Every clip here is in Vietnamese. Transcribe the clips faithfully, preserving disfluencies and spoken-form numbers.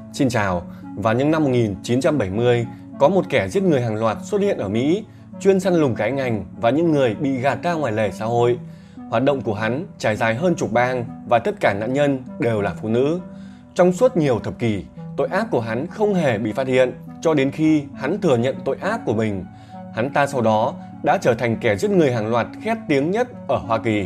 Xin chào, vào những năm một nghìn chín trăm bảy mươi, có một kẻ giết người hàng loạt xuất hiện ở Mỹ, chuyên săn lùng cái ngành và những người bị gạt ra ngoài lề xã hội. Hoạt động của hắn trải dài hơn chục bang và tất cả nạn nhân đều là phụ nữ. Trong suốt nhiều thập kỷ, tội ác của hắn không hề bị phát hiện cho đến khi hắn thừa nhận tội ác của mình. Hắn ta sau đó đã trở thành kẻ giết người hàng loạt khét tiếng nhất ở Hoa Kỳ.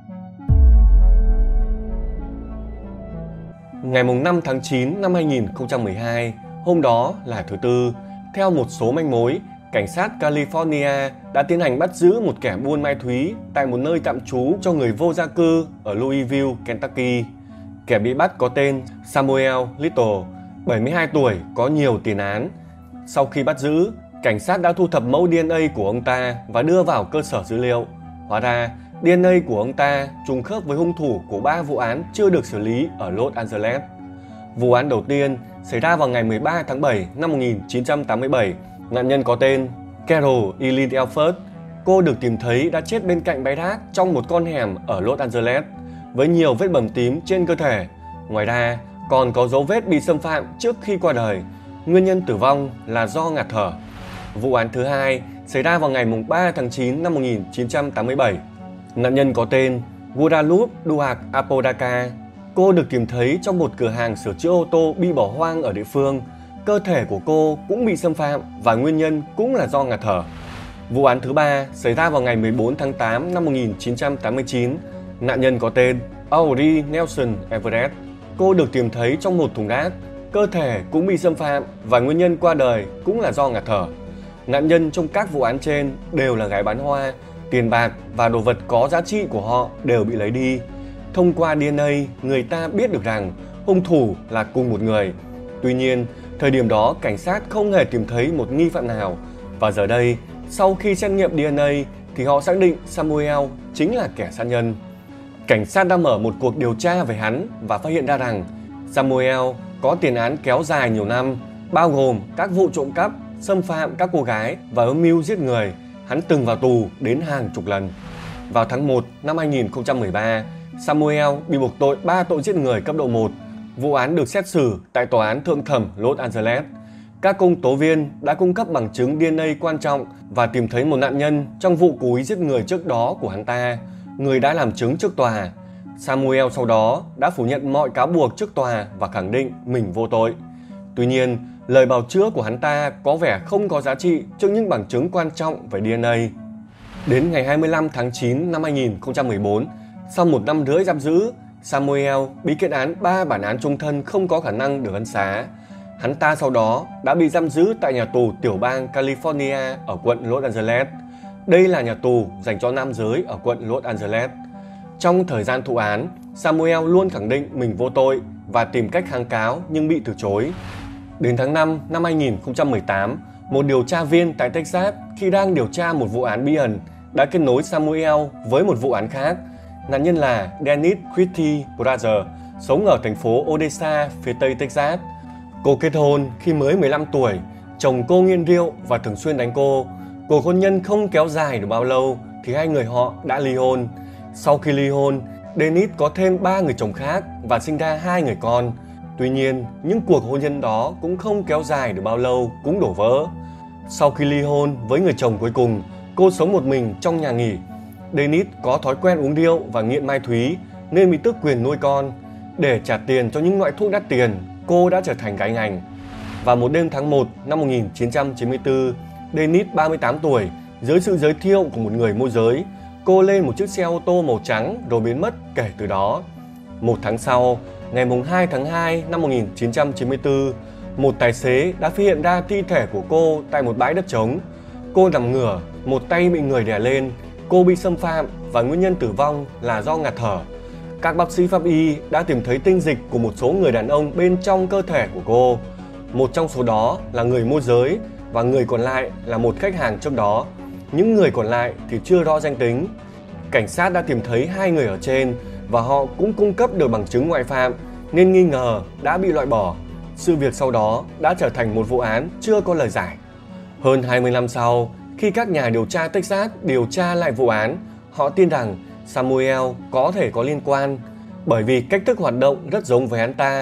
Ngày năm tháng chín năm hai nghìn không trăm mười hai, hôm đó là thứ Tư, theo một số manh mối, cảnh sát California đã tiến hành bắt giữ một kẻ buôn ma túy tại một nơi tạm trú cho người vô gia cư ở Louisville, Kentucky. Kẻ bị bắt có tên Samuel Little, bảy mươi hai tuổi, có nhiều tiền án. Sau khi bắt giữ, cảnh sát đã thu thập mẫu đê en a của ông ta và đưa vào cơ sở dữ liệu. Hóa ra, đê en a của ông ta trùng khớp với hung thủ của ba vụ án chưa được xử lý ở Los Angeles. Vụ án đầu tiên xảy ra vào ngày mười ba tháng bảy năm một nghìn chín trăm tám mươi bảy. Nạn nhân có tên Carol Eileen Elford. Cô được tìm thấy đã chết bên cạnh bãi rác trong một con hẻm ở Los Angeles với nhiều vết bầm tím trên cơ thể. Ngoài ra, còn có dấu vết bị xâm phạm trước khi qua đời. Nguyên nhân tử vong là do ngạt thở. Vụ án thứ hai xảy ra vào ngày ba tháng chín năm một nghìn chín trăm tám mươi bảy. Nạn nhân có tên Guadalupe Duarte Apodaca. Cô được tìm thấy trong một cửa hàng sửa chữa ô tô bị bỏ hoang ở địa phương. Cơ thể của cô cũng bị xâm phạm và nguyên nhân cũng là do ngạt thở. Vụ án thứ ba xảy ra vào ngày mười bốn tháng tám năm một nghìn chín trăm tám mươi chín. Nạn nhân có tên Audrey Nelson Everett. Cô được tìm thấy trong một thùng rác. Cơ thể cũng bị xâm phạm và nguyên nhân qua đời cũng là do ngạt thở. Nạn nhân trong các vụ án trên đều là gái bán hoa. Tiền bạc và đồ vật có giá trị của họ đều bị lấy đi. Thông qua đê en a, người ta biết được rằng hung thủ là cùng một người. Tuy nhiên, thời điểm đó cảnh sát không hề tìm thấy một nghi phạm nào. Và giờ đây, sau khi xét nghiệm đê en a thì họ xác định Samuel chính là kẻ sát nhân. Cảnh sát đã mở một cuộc điều tra về hắn và phát hiện ra rằng Samuel có tiền án kéo dài nhiều năm, bao gồm các vụ trộm cắp, xâm phạm các cô gái và âm mưu giết người. Hắn từng vào tù đến hàng chục lần. Vào tháng một năm hai nghìn không trăm mười ba, Samuel bị buộc tội ba tội giết người cấp độ một. Vụ án được xét xử tại Tòa án Thượng thẩm Los Angeles. Các công tố viên đã cung cấp bằng chứng đê en a quan trọng và tìm thấy một nạn nhân trong vụ cố ý giết người trước đó của hắn ta, người đã làm chứng trước tòa. Samuel sau đó đã phủ nhận mọi cáo buộc trước tòa và khẳng định mình vô tội. Tuy nhiên, lời bào chữa của hắn ta có vẻ không có giá trị trước những bằng chứng quan trọng về đê en a. Đến ngày hai mươi lăm tháng chín năm hai nghìn không trăm mười bốn, sau một năm rưỡi giam giữ, Samuel bị kết án ba bản án chung thân không có khả năng được ân xá. Hắn ta sau đó đã bị giam giữ tại nhà tù tiểu bang California ở quận Los Angeles. Đây là nhà tù dành cho nam giới ở quận Los Angeles. Trong thời gian thụ án, Samuel luôn khẳng định mình vô tội và tìm cách kháng cáo nhưng bị từ chối. Đến tháng năm năm hai nghìn không trăm mười tám, một điều tra viên tại Texas khi đang điều tra một vụ án bí ẩn đã kết nối Samuel với một vụ án khác. Nạn nhân là Dennis Christie Brother, sống ở thành phố Odessa, phía tây Texas. Cô kết hôn khi mới mười lăm tuổi, chồng cô nghiện rượu và thường xuyên đánh cô. Cuộc hôn nhân không kéo dài được bao lâu thì hai người họ đã ly hôn. Sau khi ly hôn, Dennis có thêm ba người chồng khác và sinh ra hai người con. Tuy nhiên, những cuộc hôn nhân đó cũng không kéo dài được bao lâu, cũng đổ vỡ. Sau khi ly hôn với người chồng cuối cùng, cô sống một mình trong nhà nghỉ. Dennis có thói quen uống rượu và nghiện ma túy nên bị tước quyền nuôi con. Để trả tiền cho những loại thuốc đắt tiền, cô đã trở thành gái ngành. Vào một đêm tháng một năm một nghìn chín trăm chín mươi tư, Dennis ba mươi tám tuổi, dưới sự giới thiệu của một người môi giới, cô lên một chiếc xe ô tô màu trắng rồi biến mất kể từ đó. Một tháng sau, ngày hai tháng hai năm một nghìn chín trăm chín mươi tư, một tài xế đã phát hiện ra thi thể của cô tại một bãi đất trống. Cô nằm ngửa, một tay bị người đè lên. Cô bị xâm phạm và nguyên nhân tử vong là do ngạt thở. Các bác sĩ pháp y đã tìm thấy tinh dịch của một số người đàn ông bên trong cơ thể của cô. Một trong số đó là người môi giới và người còn lại là một khách hàng trước đó. Những người còn lại thì chưa rõ danh tính. Cảnh sát đã tìm thấy hai người ở trên và họ cũng cung cấp được bằng chứng ngoại phạm nên nghi ngờ đã bị loại bỏ. Sự việc sau đó đã trở thành một vụ án chưa có lời giải. Hơn hai mươi năm sau, khi các nhà điều tra Texas điều tra lại vụ án, họ tin rằng Samuel có thể có liên quan bởi vì cách thức hoạt động rất giống với hắn ta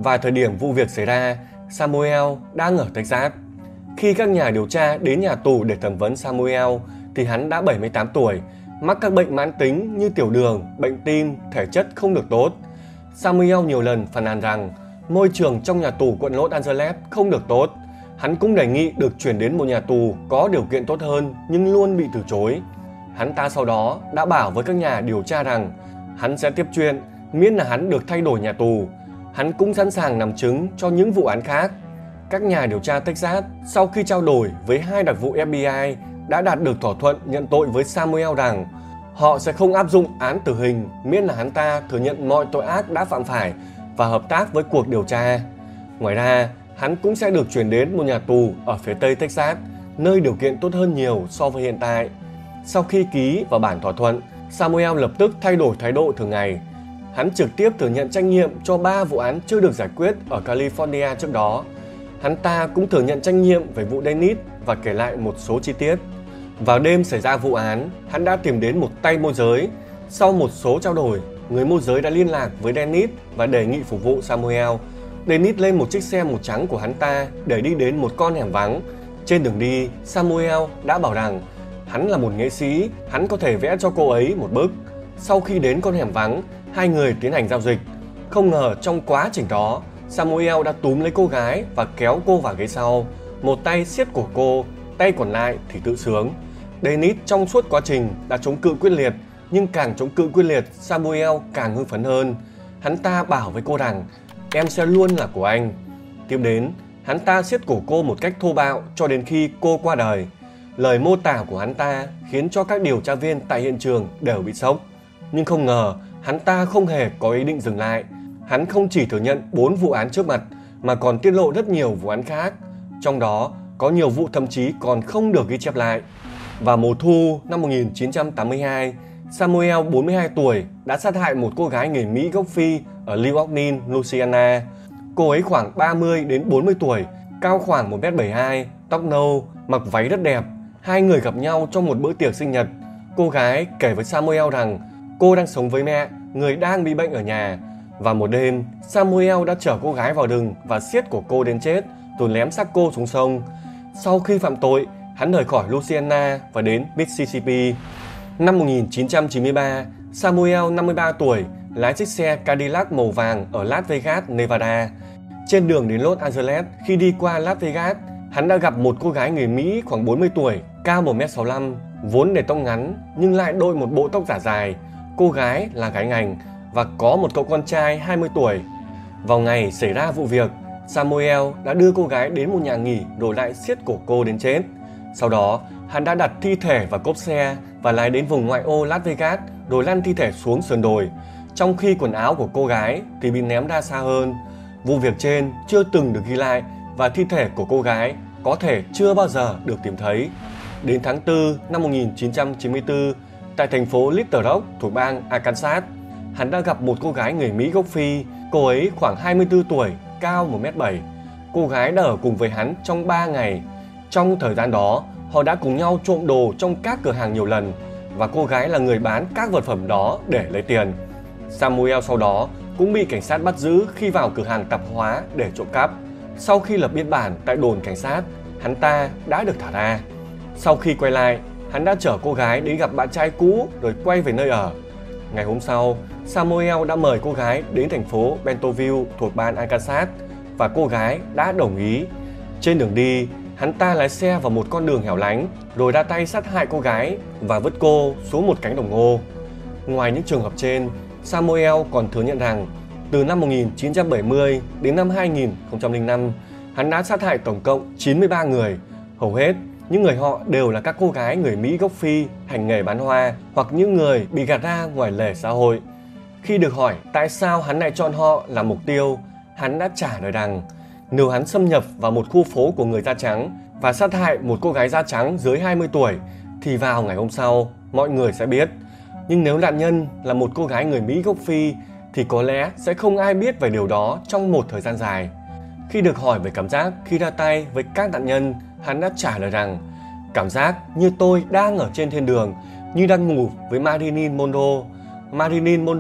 Và thời điểm vụ việc xảy ra, Samuel đang ở Texas. Khi các nhà điều tra đến nhà tù để thẩm vấn Samuel thì hắn đã bảy mươi tám tuổi, mắc các bệnh mãn tính như tiểu đường, bệnh tim, thể chất không được tốt. Samuel nhiều lần phàn nàn rằng môi trường trong nhà tù quận Los Angeles không được tốt. Hắn cũng đề nghị được chuyển đến một nhà tù có điều kiện tốt hơn nhưng luôn bị từ chối. Hắn ta sau đó đã bảo với các nhà điều tra rằng hắn sẽ tiếp chuyện miễn là hắn được thay đổi nhà tù. Hắn cũng sẵn sàng làm chứng cho những vụ án khác. Các nhà điều tra Texas sau khi trao đổi với hai đặc vụ F B I đã đạt được thỏa thuận nhận tội với Samuel rằng họ sẽ không áp dụng án tử hình miễn là hắn ta thừa nhận mọi tội ác đã phạm phải và hợp tác với cuộc điều tra. Ngoài ra, hắn cũng sẽ được chuyển đến một nhà tù ở phía tây Texas, nơi điều kiện tốt hơn nhiều so với hiện tại. Sau khi ký vào bản thỏa thuận, Samuel lập tức thay đổi thái độ thường ngày. Hắn trực tiếp thừa nhận trách nhiệm cho ba vụ án chưa được giải quyết ở California trước đó. Hắn ta cũng thừa nhận trách nhiệm về vụ Dennis và kể lại một số chi tiết. Vào đêm xảy ra vụ án, hắn đã tìm đến một tay môi giới. Sau một số trao đổi, người môi giới đã liên lạc với Dennis và đề nghị phục vụ Samuel. Dennis lên một chiếc xe màu trắng của hắn ta để đi đến một con hẻm vắng. Trên đường đi, Samuel đã bảo rằng hắn là một nghệ sĩ, hắn có thể vẽ cho cô ấy một bức. Sau khi đến con hẻm vắng, hai người tiến hành giao dịch. Không ngờ trong quá trình đó, Samuel đã túm lấy cô gái và kéo cô vào ghế sau. Một tay siết cổ cô, tay còn lại thì tự sướng. Dennis trong suốt quá trình đã chống cự quyết liệt, nhưng càng chống cự quyết liệt, Samuel càng hưng phấn hơn. Hắn ta bảo với cô rằng em sẽ luôn là của anh. Tiếp đến, hắn ta siết cổ cô một cách thô bạo cho đến khi cô qua đời. Lời mô tả của hắn ta khiến cho các điều tra viên tại hiện trường đều bị sốc. Nhưng không ngờ, hắn ta không hề có ý định dừng lại. Hắn không chỉ thừa nhận bốn vụ án trước mặt mà còn tiết lộ rất nhiều vụ án khác. Trong đó có nhiều vụ thậm chí còn không được ghi chép lại. Vào mùa thu năm một nghìn chín trăm tám mươi hai, Samuel bốn mươi hai tuổi đã sát hại một cô gái người Mỹ gốc Phi ở New Orleans, Louisiana. Cô ấy khoảng ba mươi đến bốn mươi tuổi, cao khoảng một mét bảy mươi hai, tóc nâu, mặc váy rất đẹp. Hai người gặp nhau trong một bữa tiệc sinh nhật. Cô gái kể với Samuel rằng cô đang sống với mẹ, người đang bị bệnh ở nhà. Và một đêm, Samuel đã chở cô gái vào rừng và siết cổ cô đến chết, rồi ném xác cô xuống sông. Sau khi phạm tội, hắn rời khỏi Louisiana và đến Mississippi. Năm một nghìn chín trăm chín mươi ba, Samuel năm mươi ba tuổi lái chiếc xe Cadillac màu vàng ở Las Vegas, Nevada. Trên đường đến Los Angeles, khi đi qua Las Vegas, hắn đã gặp một cô gái người Mỹ khoảng bốn mươi tuổi, cao một mét sáu mươi lăm, vốn để tóc ngắn nhưng lại đội một bộ tóc giả dài. Cô gái là gái ngành và có một cậu con trai hai mươi tuổi. Vào ngày xảy ra vụ việc, Samuel đã đưa cô gái đến một nhà nghỉ rồi lại siết cổ cô đến chết. Sau đó, hắn đã đặt thi thể vào cốp xe và lái đến vùng ngoại ô Las Vegas rồi lăn thi thể xuống sườn đồi, trong khi quần áo của cô gái thì bị ném ra xa hơn. Vụ việc trên chưa từng được ghi lại và thi thể của cô gái có thể chưa bao giờ được tìm thấy. Đến tháng tư năm một nghìn chín trăm chín mươi tư, tại thành phố Little Rock thuộc bang Arkansas, hắn đã gặp một cô gái người Mỹ gốc Phi. Cô ấy khoảng hai mươi tư tuổi, cao một mét bảy. Cô gái đã ở cùng với hắn trong ba ngày. Trong thời gian đó, họ đã cùng nhau trộm đồ trong các cửa hàng nhiều lần và cô gái là người bán các vật phẩm đó để lấy tiền. Samuel sau đó cũng bị cảnh sát bắt giữ khi vào cửa hàng tạp hóa để trộm cắp. Sau khi lập biên bản tại đồn cảnh sát, hắn ta đã được thả ra. Sau khi quay lại, hắn đã chở cô gái đến gặp bạn trai cũ rồi quay về nơi ở. Ngày hôm sau, Samuel đã mời cô gái đến thành phố Bentonville thuộc bang Arkansas và cô gái đã đồng ý. Trên đường đi, hắn ta lái xe vào một con đường hẻo lánh rồi ra tay sát hại cô gái và vứt cô xuống một cánh đồng ngô. Ngoài những trường hợp trên, Samuel còn thừa nhận rằng từ năm một nghìn chín trăm bảy mươi đến năm hai nghìn không trăm lẻ năm, hắn đã sát hại tổng cộng chín mươi ba người. Hầu hết những người họ đều là các cô gái người Mỹ gốc Phi hành nghề bán hoa hoặc những người bị gạt ra ngoài lề xã hội. Khi được hỏi tại sao hắn lại chọn họ làm mục tiêu, hắn đã trả lời rằng nếu hắn xâm nhập vào một khu phố của người da trắng và sát hại một cô gái da trắng dưới hai mươi tuổi thì vào ngày hôm sau mọi người sẽ biết. Nhưng nếu nạn nhân là một cô gái người Mỹ gốc Phi thì có lẽ sẽ không ai biết về điều đó trong một thời gian dài. Khi được hỏi về cảm giác khi ra tay với các nạn nhân, hắn đã trả lời rằng cảm giác như tôi đang ở trên thiên đường, như đang ngủ với Marilyn Monroe. Marilyn Monroe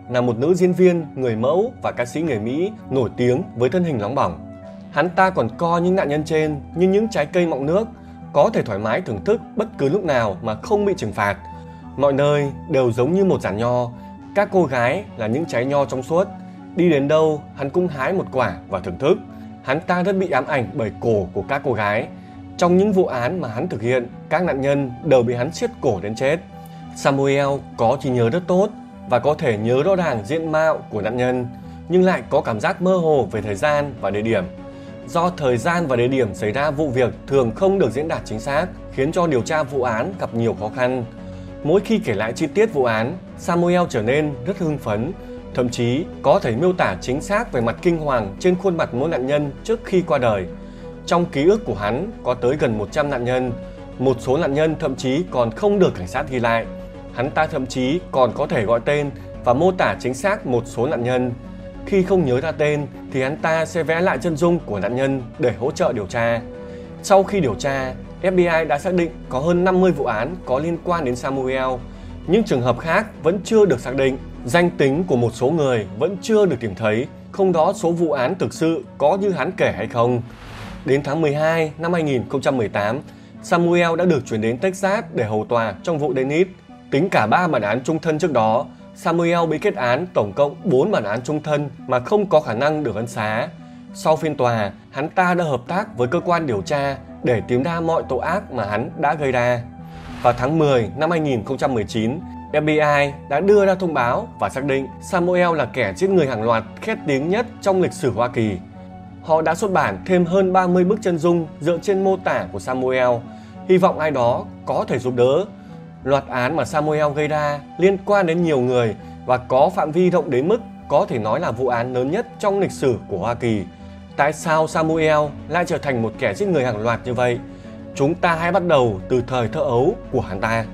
là một nữ diễn viên, người mẫu và ca sĩ người Mỹ nổi tiếng với thân hình nóng bỏng. Hắn ta còn coi những nạn nhân trên như những trái cây mọng nước, có thể thoải mái thưởng thức bất cứ lúc nào mà không bị trừng phạt. Mọi nơi đều giống như một giàn nho, các cô gái là những trái nho trong suốt. Đi đến đâu, hắn cũng hái một quả và thưởng thức. Hắn ta rất bị ám ảnh bởi cổ của các cô gái. Trong những vụ án mà hắn thực hiện, các nạn nhân đều bị hắn siết cổ đến chết. Samuel có trí nhớ rất tốt và có thể nhớ rõ ràng diện mạo của nạn nhân, nhưng lại có cảm giác mơ hồ về thời gian và địa điểm. Do thời gian và địa điểm xảy ra vụ việc thường không được diễn đạt chính xác, khiến cho điều tra vụ án gặp nhiều khó khăn. Mỗi khi kể lại chi tiết vụ án, Samuel trở nên rất hưng phấn, thậm chí có thể miêu tả chính xác về mặt kinh hoàng trên khuôn mặt mỗi nạn nhân trước khi qua đời. Trong ký ức của hắn có tới gần một trăm nạn nhân, một số nạn nhân thậm chí còn không được cảnh sát ghi lại. Hắn ta thậm chí còn có thể gọi tên và mô tả chính xác một số nạn nhân. Khi không nhớ ra tên thì hắn ta sẽ vẽ lại chân dung của nạn nhân để hỗ trợ điều tra. Sau khi điều tra, ép bê i đã xác định có hơn năm mươi vụ án có liên quan đến Samuel. Những trường hợp khác vẫn chưa được xác định. Danh tính của một số người vẫn chưa được tìm thấy, không rõ số vụ án thực sự có như hắn kể hay không. Đến tháng mười hai năm hai nghìn không trăm mười tám, Samuel đã được chuyển đến Texas để hầu tòa trong vụ Dennis. Tính cả ba bản án chung thân trước đó, Samuel bị kết án tổng cộng bốn bản án chung thân mà không có khả năng được ân xá. Sau phiên tòa, hắn ta đã hợp tác với cơ quan điều tra để tìm ra mọi tội ác mà hắn đã gây ra. Vào tháng mười năm hai nghìn không trăm mười chín, ép bê i đã đưa ra thông báo và xác định Samuel là kẻ giết người hàng loạt khét tiếng nhất trong lịch sử Hoa Kỳ. Họ đã xuất bản thêm hơn ba mươi bức chân dung dựa trên mô tả của Samuel, hy vọng ai đó có thể giúp đỡ. Loạt án mà Samuel gây ra liên quan đến nhiều người và có phạm vi rộng đến mức có thể nói là vụ án lớn nhất trong lịch sử của Hoa Kỳ. Tại sao Samuel lại trở thành một kẻ giết người hàng loạt như vậy? Chúng ta hãy bắt đầu từ thời thơ ấu của hắn ta.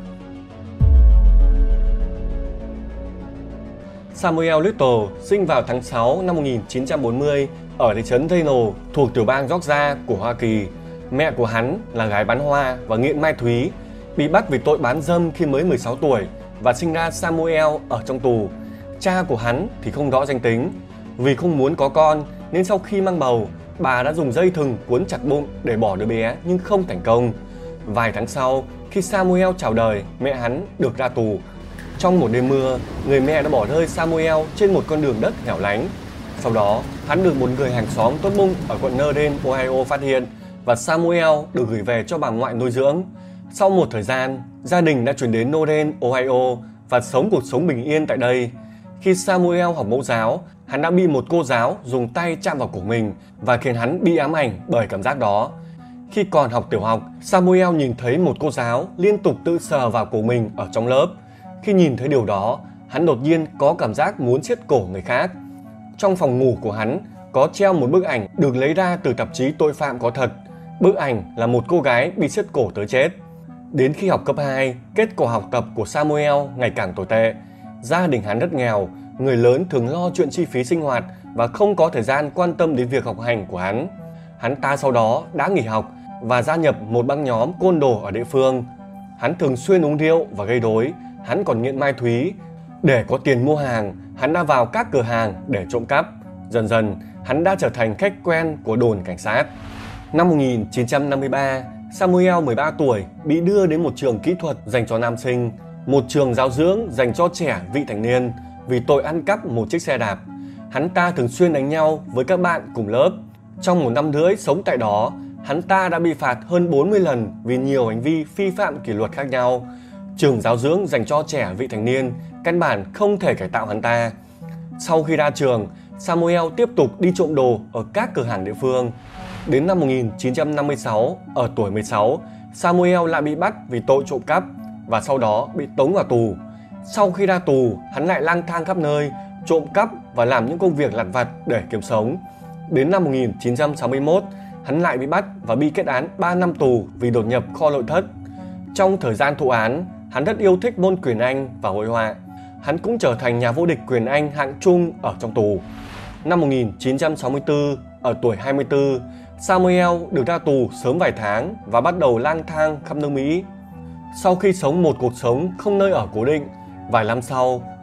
Samuel Little sinh vào tháng sáu năm một nghìn chín trăm bốn mươi ở thị trấn Reno thuộc tiểu bang Georgia của Hoa Kỳ. Mẹ của hắn là gái bán hoa và nghiện ma túy, bị bắt vì tội bán dâm khi mới mười sáu tuổi và sinh ra Samuel ở trong tù. Cha của hắn thì không rõ danh tính. Vì không muốn có con nên sau khi mang bầu, bà đã dùng dây thừng cuốn chặt bụng để bỏ đứa bé nhưng không thành công. Vài tháng sau, khi Samuel chào đời, mẹ hắn được ra tù. Trong một đêm mưa, người mẹ đã bỏ rơi Samuel trên một con đường đất hẻo lánh. Sau đó, hắn được một người hàng xóm tốt bụng ở quận Northern, Ohio phát hiện và Samuel được gửi về cho bà ngoại nuôi dưỡng. Sau một thời gian, gia đình đã chuyển đến Northern, Ohio và sống cuộc sống bình yên tại đây. Khi Samuel học mẫu giáo, hắn đã bị một cô giáo dùng tay chạm vào cổ mình và khiến hắn bị ám ảnh bởi cảm giác đó. Khi còn học tiểu học, Samuel nhìn thấy một cô giáo liên tục tự sờ vào cổ mình ở trong lớp. Khi nhìn thấy điều đó, hắn đột nhiên có cảm giác muốn siết cổ người khác. Trong phòng ngủ của hắn có treo một bức ảnh được lấy ra từ tạp chí Tội phạm có thật. Bức ảnh là một cô gái bị siết cổ tới chết. Đến khi học cấp hai, kết quả học tập của Samuel ngày càng tồi tệ. Gia đình hắn rất nghèo, người lớn thường lo chuyện chi phí sinh hoạt và không có thời gian quan tâm đến việc học hành của hắn. Hắn ta sau đó đã nghỉ học và gia nhập một băng nhóm côn đồ ở địa phương. Hắn thường xuyên uống rượu và gây rối, hắn còn nghiện ma túy. Để có tiền mua hàng, hắn đã vào các cửa hàng để trộm cắp. Dần dần, hắn đã trở thành khách quen của đồn cảnh sát. Năm một nghìn chín trăm năm mươi ba, Samuel mười ba tuổi bị đưa đến một trường kỹ thuật dành cho nam sinh, một trường giáo dưỡng dành cho trẻ vị thành niên vì tội ăn cắp một chiếc xe đạp. Hắn ta thường xuyên đánh nhau với các bạn cùng lớp. Trong một năm rưỡi sống tại đó, hắn ta đã bị phạt hơn bốn mươi lần vì nhiều hành vi vi phạm kỷ luật khác nhau. Trường giáo dưỡng dành cho trẻ vị thành niên căn bản không thể cải tạo hắn ta. Sau khi ra trường, Samuel tiếp tục đi trộm đồ ở các cửa hàng địa phương. Đến năm một nghìn chín trăm năm mươi sáu, ở tuổi mười sáu, Samuel lại bị bắt vì tội trộm cắp và sau đó bị tống vào tù. Sau khi ra tù, hắn lại lang thang khắp nơi, trộm cắp và làm những công việc lặt vặt để kiếm sống. Đến năm một nghìn chín trăm sáu mươi mốt, hắn lại bị bắt và bị kết án ba năm tù vì đột nhập kho nội thất. Trong thời gian thụ án, hắn rất yêu thích môn quyền Anh và hội họa. Hắn cũng trở thành nhà vô địch quyền Anh hạng trung ở trong tù. Năm một nghìn chín trăm sáu mươi tư, ở tuổi hai mươi tư, Samuel được ra tù sớm vài tháng và bắt đầu lang thang khắp nước Mỹ. Sau khi sống một cuộc sống không nơi ở cố định, vài năm sau,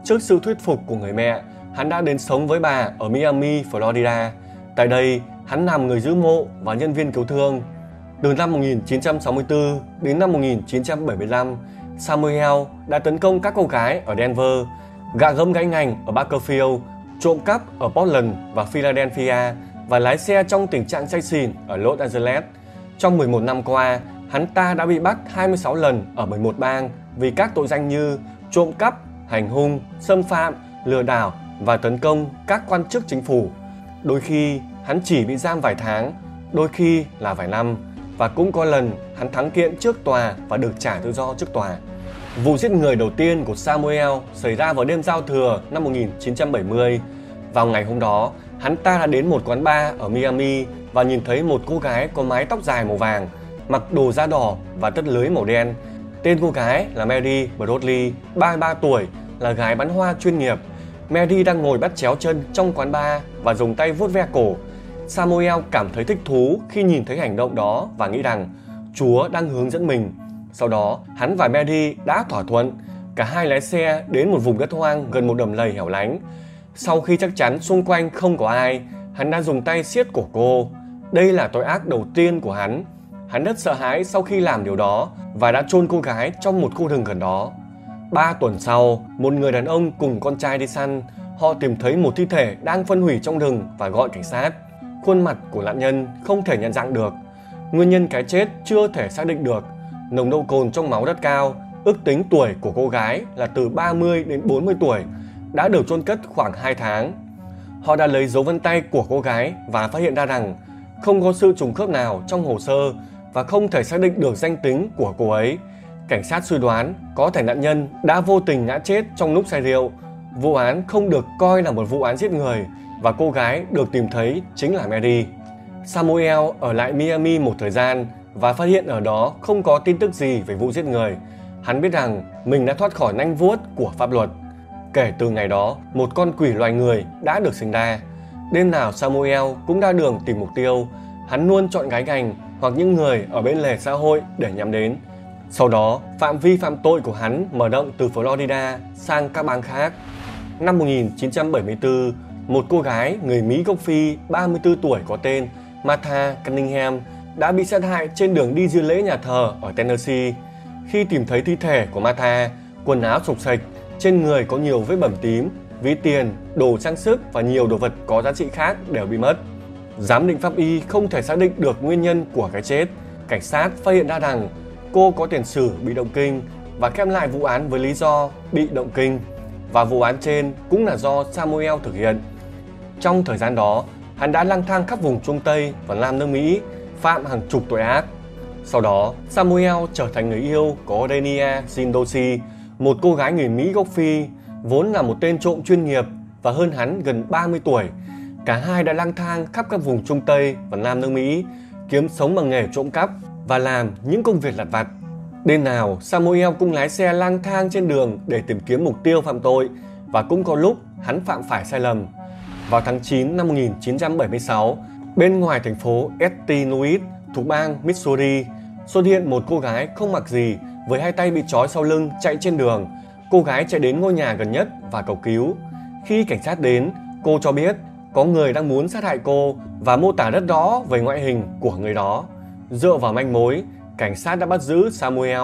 Trước sự thuyết phục của người mẹ, hắn đã đến sống với bà ở Miami, Florida. Tại đây, hắn làm người giữ mộ và nhân viên cứu thương. Từ năm một nghìn chín trăm sáu mươi tư đến năm một nghìn chín trăm bảy mươi lăm, Samuel đã tấn công các cô gái ở Denver, gạ gẫm gãy ngành ở Bakersfield, trộm cắp ở Portland và Philadelphia và lái xe trong tình trạng say xỉn ở Los Angeles. Trong mười một năm qua, hắn ta đã bị bắt hai mươi sáu lần ở mười một bang vì các tội danh như trộm cắp, hành hung, xâm phạm, lừa đảo và tấn công các quan chức chính phủ. Đôi khi hắn chỉ bị giam vài tháng, đôi khi là vài năm, và cũng có lần hắn thắng kiện trước tòa và được trả tự do trước tòa. Vụ giết người đầu tiên của Samuel xảy ra vào đêm giao thừa năm một nghìn chín trăm bảy mươi. Vào ngày hôm đó, hắn ta đã đến một quán bar ở Miami và nhìn thấy một cô gái có mái tóc dài màu vàng, mặc đồ da đỏ và tất lưới màu đen. Tên cô gái là Mary Brodley, ba mươi ba tuổi, là gái bán hoa chuyên nghiệp. Mary đang ngồi bắt chéo chân trong quán bar và dùng tay vuốt ve cổ. Samuel cảm thấy thích thú khi nhìn thấy hành động đó và nghĩ rằng Chúa đang hướng dẫn mình. Sau đó, hắn và Mary đã thỏa thuận. Cả hai lái xe đến một vùng đất hoang gần một đầm lầy hẻo lánh. Sau khi chắc chắn xung quanh không có ai, hắn đã dùng tay siết cổ cô. Đây là tội ác đầu tiên của hắn. Hắn rất sợ hãi sau khi làm điều đó và đã chôn cô gái trong một khu rừng gần đó. Ba tuần sau, một người đàn ông cùng con trai đi săn. Họ tìm thấy một thi thể đang phân hủy trong rừng và gọi cảnh sát. Khuôn mặt của nạn nhân không thể nhận dạng được. Nguyên nhân cái chết chưa thể xác định được. Nồng độ cồn trong máu rất cao. Ước tính tuổi của cô gái là từ ba mươi đến bốn mươi tuổi, đã được chôn cất khoảng hai tháng. Họ đã lấy dấu vân tay của cô gái và phát hiện ra rằng không có sự trùng khớp nào trong hồ sơ và không thể xác định được danh tính của cô ấy. Cảnh sát suy đoán có thể nạn nhân đã vô tình ngã chết trong lúc say rượu. Vụ án không được coi là một vụ án giết người và cô gái được tìm thấy chính là Mary. Samuel ở lại Miami một thời gian và phát hiện ở đó không có tin tức gì về vụ giết người. Hắn biết rằng mình đã thoát khỏi nanh vuốt của pháp luật. Kể từ ngày đó, một con quỷ loài người đã được sinh ra. Đêm nào Samuel cũng ra đường tìm mục tiêu. Hắn luôn chọn gái gành hoặc những người ở bên lề xã hội để nhắm đến. Sau đó, phạm vi phạm tội của hắn mở rộng từ Florida sang các bang khác. Năm một nghìn chín trăm bảy mươi tư, một cô gái người Mỹ gốc Phi ba mươi tư tuổi có tên Martha Cunningham đã bị sát hại trên đường đi dự lễ nhà thờ ở Tennessee. Khi tìm thấy thi thể của Martha, quần áo xộc xệch, trên người có nhiều vết bầm tím, ví tiền, đồ trang sức và nhiều đồ vật có giá trị khác đều bị mất. Giám định pháp y không thể xác định được nguyên nhân của cái chết. Cảnh sát phát hiện ra rằng cô có tiền sử bị động kinh và khép lại vụ án với lý do bị động kinh. Và vụ án trên cũng là do Samuel thực hiện. Trong thời gian đó, hắn đã lang thang khắp vùng Trung Tây và Nam nước Mỹ, phạm hàng chục tội ác. Sau đó, Samuel trở thành người yêu của Renia Zindosi, một cô gái người Mỹ gốc Phi, vốn là một tên trộm chuyên nghiệp và hơn hắn gần ba mươi tuổi. Cả hai đã lang thang khắp các vùng Trung Tây và Nam nước Mỹ, kiếm sống bằng nghề trộm cắp và làm những công việc lặt vặt. Đêm nào, Samuel cũng lái xe lang thang trên đường để tìm kiếm mục tiêu phạm tội, và cũng có lúc hắn phạm phải sai lầm. Vào tháng chín năm một nghìn chín trăm bảy mươi sáu, bên ngoài thành phố Saint Louis thuộc bang Missouri, xuất hiện một cô gái không mặc gì với hai tay bị trói sau lưng chạy trên đường. Cô gái chạy đến ngôi nhà gần nhất và cầu cứu. Khi cảnh sát đến, cô cho biết có người đang muốn sát hại cô và mô tả rất rõ về ngoại hình của người đó. Dựa vào manh mối, cảnh sát đã bắt giữ Samuel.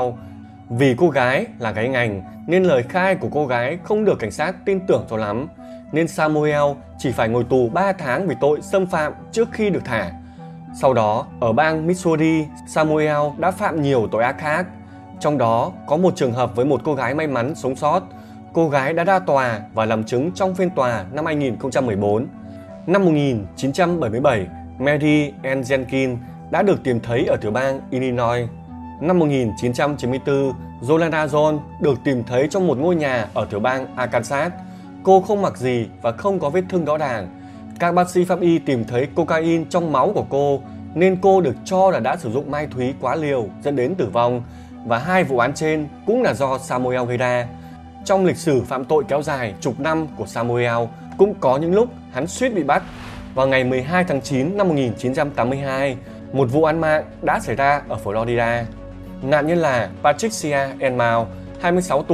Vì cô gái là gái ngành nên lời khai của cô gái không được cảnh sát tin tưởng cho lắm, nên Samuel chỉ phải ngồi tù ba tháng vì tội xâm phạm trước khi được thả. Sau đó, ở bang Missouri, Samuel đã phạm nhiều tội ác khác. Trong đó có một trường hợp với một cô gái may mắn sống sót. Cô gái đã ra tòa và làm chứng trong phiên tòa năm hai nghìn không trăm mười bốn. Năm một nghìn chín trăm bảy mươi bảy, Mary Ann Jenkins đã được tìm thấy ở tiểu bang Illinois. Năm một nghìn chín trăm chín mươi tư, Yolanda Jones được tìm thấy trong một ngôi nhà ở tiểu bang Arkansas. Cô không mặc gì và không có vết thương rõ ràng. Các bác sĩ pháp y tìm thấy cocaine trong máu của cô, nên cô được cho là đã sử dụng ma túy quá liều dẫn đến tử vong. Và hai vụ án trên cũng là do Samuel gây ra. Trong lịch sử phạm tội kéo dài chục năm của Samuel, cũng có những lúc hắn suýt bị bắt. Vào ngày mười hai tháng chín năm một nghìn chín trăm tám mươi hai, một vụ án mạng đã xảy ra ở Florida. Nạn nhân là Patricia Enmao, hai mươi sáu tuổi,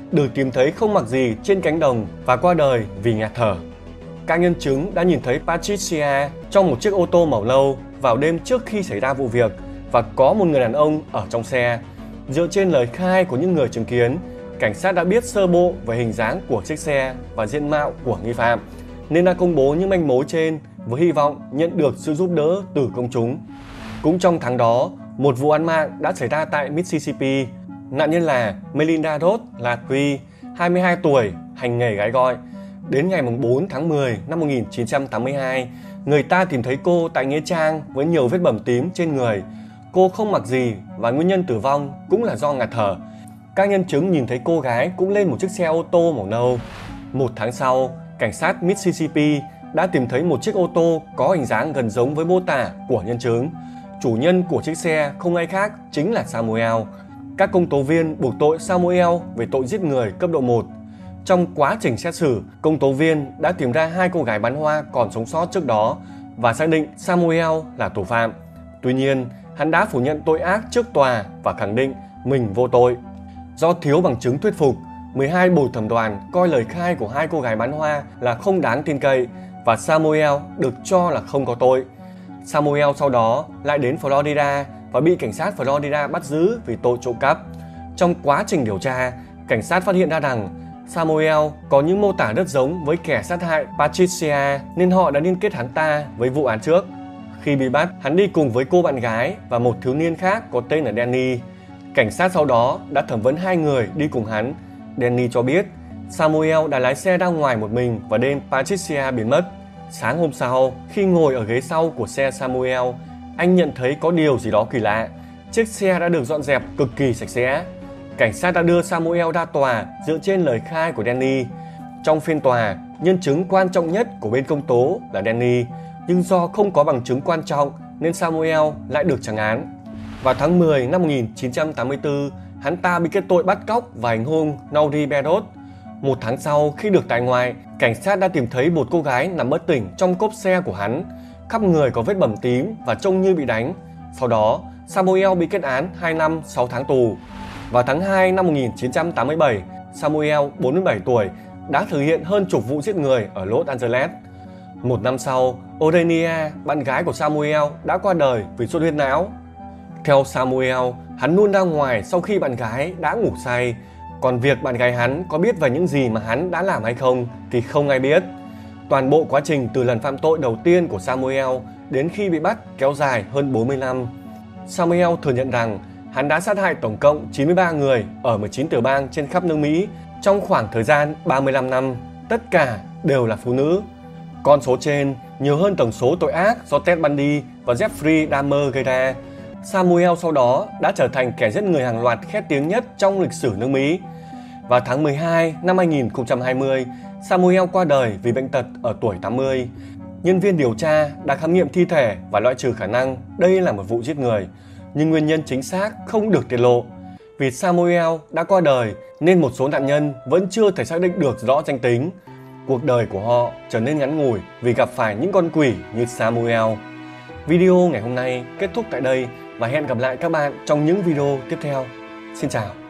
được tìm thấy không mặc gì trên cánh đồng và qua đời vì ngạt thở. Các nhân chứng đã nhìn thấy Patricia trong một chiếc ô tô màu nâu vào đêm trước khi xảy ra vụ việc và có một người đàn ông ở trong xe. Dựa trên lời khai của những người chứng kiến, cảnh sát đã biết sơ bộ về hình dáng của chiếc xe và diện mạo của nghi phạm, nên đã công bố những manh mối trên với hy vọng nhận được sự giúp đỡ từ công chúng. Cũng trong tháng đó, một vụ án mạng đã xảy ra tại Mississippi. Nạn nhân là Melinda Rose Latry, hai mươi hai tuổi, hành nghề gái gọi. Đến ngày bốn tháng mười năm một nghìn chín trăm tám mươi hai, người ta tìm thấy cô tại nghĩa trang với nhiều vết bầm tím trên người. Cô không mặc gì và nguyên nhân tử vong cũng là do ngạt thở. Các nhân chứng nhìn thấy cô gái cũng lên một chiếc xe ô tô màu nâu. Một tháng sau, cảnh sát Mississippi đã tìm thấy một chiếc ô tô có hình dáng gần giống với mô tả của nhân chứng. Chủ nhân của chiếc xe không ai khác chính là Samuel. Các công tố viên buộc tội Samuel về tội giết người cấp độ một. Trong quá trình xét xử, công tố viên đã tìm ra hai cô gái bán hoa còn sống sót trước đó và xác định Samuel là thủ phạm. Tuy nhiên, hắn đã phủ nhận tội ác trước tòa và khẳng định mình vô tội. Do thiếu bằng chứng thuyết phục, mười hai bồi thẩm đoàn coi lời khai của hai cô gái bán hoa là không đáng tin cậy và Samuel được cho là không có tội. Samuel sau đó lại đến Florida và bị cảnh sát Florida bắt giữ vì tội trộm cắp. Trong quá trình điều tra, cảnh sát phát hiện ra rằng Samuel có những mô tả rất giống với kẻ sát hại Patricia nên họ đã liên kết hắn ta với vụ án trước. Khi bị bắt, hắn đi cùng với cô bạn gái và một thiếu niên khác có tên là Danny. Cảnh sát sau đó đã thẩm vấn hai người đi cùng hắn. Danny cho biết Samuel đã lái xe ra ngoài một mình vào đêm Patricia biến mất. Sáng hôm sau, khi ngồi ở ghế sau của xe Samuel, anh nhận thấy có điều gì đó kỳ lạ. Chiếc xe đã được dọn dẹp cực kỳ sạch sẽ. Cảnh sát đã đưa Samuel ra tòa dựa trên lời khai của Danny. Trong phiên tòa, nhân chứng quan trọng nhất của bên công tố là Danny, nhưng do không có bằng chứng quan trọng nên Samuel lại được trắng án. Vào tháng mười năm một nghìn chín trăm tám mươi tư, hắn ta bị kết tội bắt cóc và hành hung Nauri Berot. Một tháng sau, khi được tại ngoại, cảnh sát đã tìm thấy một cô gái nằm bất tỉnh trong cốp xe của hắn. Khắp người có vết bầm tím và trông như bị đánh. Sau đó, Samuel bị kết án hai năm sáu tháng tù. Vào tháng hai năm một nghìn chín trăm tám mươi bảy, Samuel, bốn mươi bảy tuổi, đã thực hiện hơn chục vụ giết người ở Los Angeles. Một năm sau, Orenia, bạn gái của Samuel, đã qua đời vì xuất huyết não. Theo Samuel, hắn luôn ra ngoài sau khi bạn gái đã ngủ say. Còn việc bạn gái hắn có biết về những gì mà hắn đã làm hay không thì không ai biết. Toàn bộ quá trình từ lần phạm tội đầu tiên của Samuel đến khi bị bắt kéo dài hơn bốn mươi năm. Samuel thừa nhận rằng hắn đã sát hại tổng cộng chín mươi ba người ở mười chín tiểu bang trên khắp nước Mỹ trong khoảng thời gian ba mươi lăm năm, tất cả đều là phụ nữ. Con số trên nhiều hơn tổng số tội ác do Ted Bundy và Jeffrey Dahmer gây ra. Samuel sau đó đã trở thành kẻ giết người hàng loạt khét tiếng nhất trong lịch sử nước Mỹ. Vào tháng mười hai năm hai nghìn không trăm hai mươi, Samuel qua đời vì bệnh tật ở tuổi tám mươi. Nhân viên điều tra đã khám nghiệm thi thể và loại trừ khả năng đây là một vụ giết người, nhưng nguyên nhân chính xác không được tiết lộ. Vì Samuel đã qua đời nên một số nạn nhân vẫn chưa thể xác định được rõ danh tính. Cuộc đời của họ trở nên ngắn ngủi vì gặp phải những con quỷ như Samuel. Video ngày hôm nay kết thúc tại đây và hẹn gặp lại các bạn trong những video tiếp theo. Xin chào!